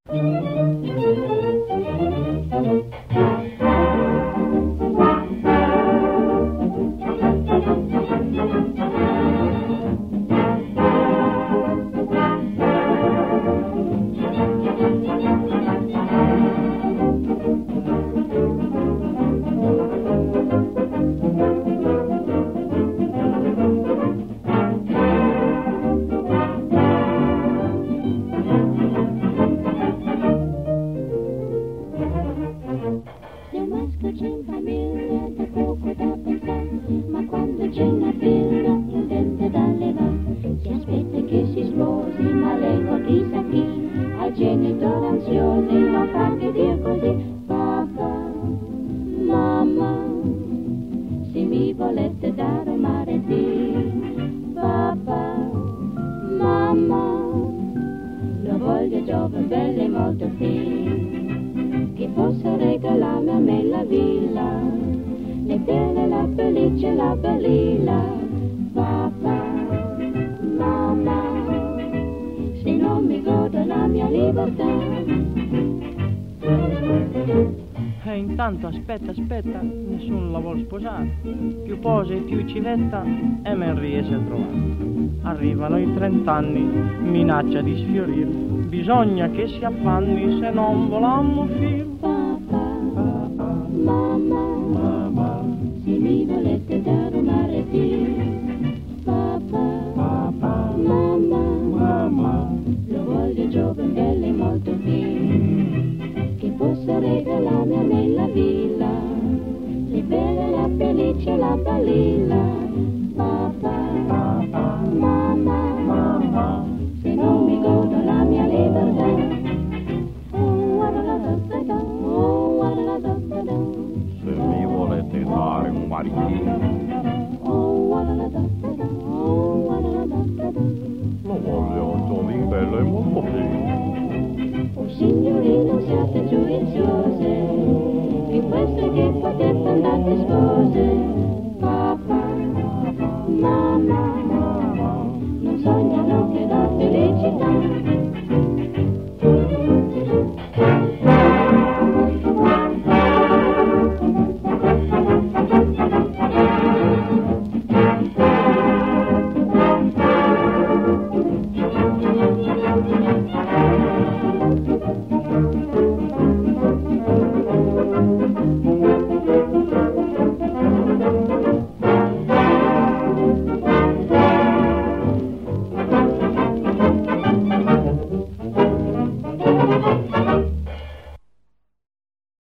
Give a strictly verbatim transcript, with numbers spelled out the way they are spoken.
E intanto aspetta, aspetta, nessuno la vuol sposare. Più pose, più civetta e men riesce a trovare. Arrivano i trent'anni, minaccia di sfiorire. Bisogna che si affanni, se non volammo fir. Papà, papà, mamma, mamma, se mi volete dare una retire. Papà, papà, mamma, mamma, lo voglio giovane, bello e molto fine, che possa regalarmi a me la villa, le belle, la felice, la balilla. Papà, papà, mamma, mamma, se non mi godo la mia libertà. Se mi volete dare un maritino, lo voglio giovin, bello e molto fine. Oh signorino, siate giudiziose, di queste che potete andate spose. Papà, mamma, non sognano che da felicità. Thank you.